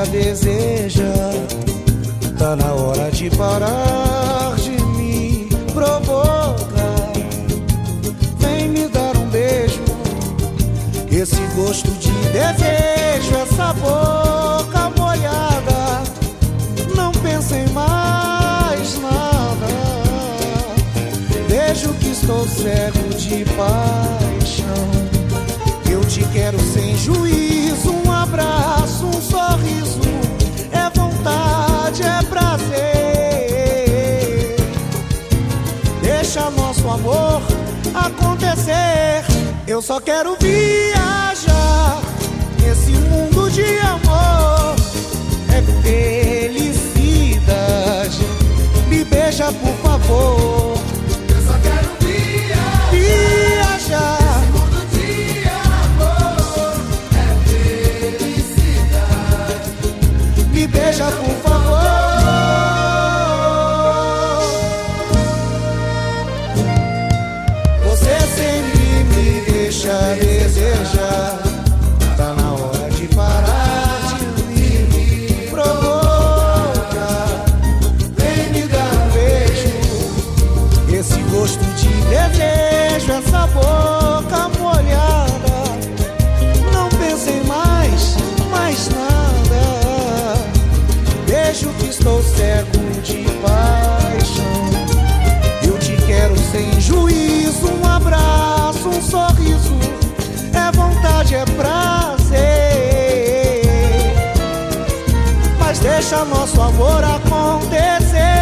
deixa, deseja. Tá na hora de parar de me provocar. Vem me dar um beijo, esse gosto de desejo, essa boca molhada. Não pensa em mais nada. Vejo que estou cego de paixão. Eu te quero sem juízo, um abraço, um sorriso. É vontade, é prazer. Deixa nosso amor acontecer. Eu só quero viajar nesse mundo de amor. É felicidade. Me beija, por favor. Eu só quero Viajar. nesse mundo de amor. É felicidade. Me beija, por favor. Você sempre me deixa desejar. Tá na hora de parar de me provocar. Vem me dar um beijo, esse gosto de desejo, essa boca molhada. Não pensem mais nada. Vejo que estou cego de paixão. Eu te quero sem juízo, um abraço, um sorriso. É vontade, é prazer. Mas deixa nosso amor acontecer.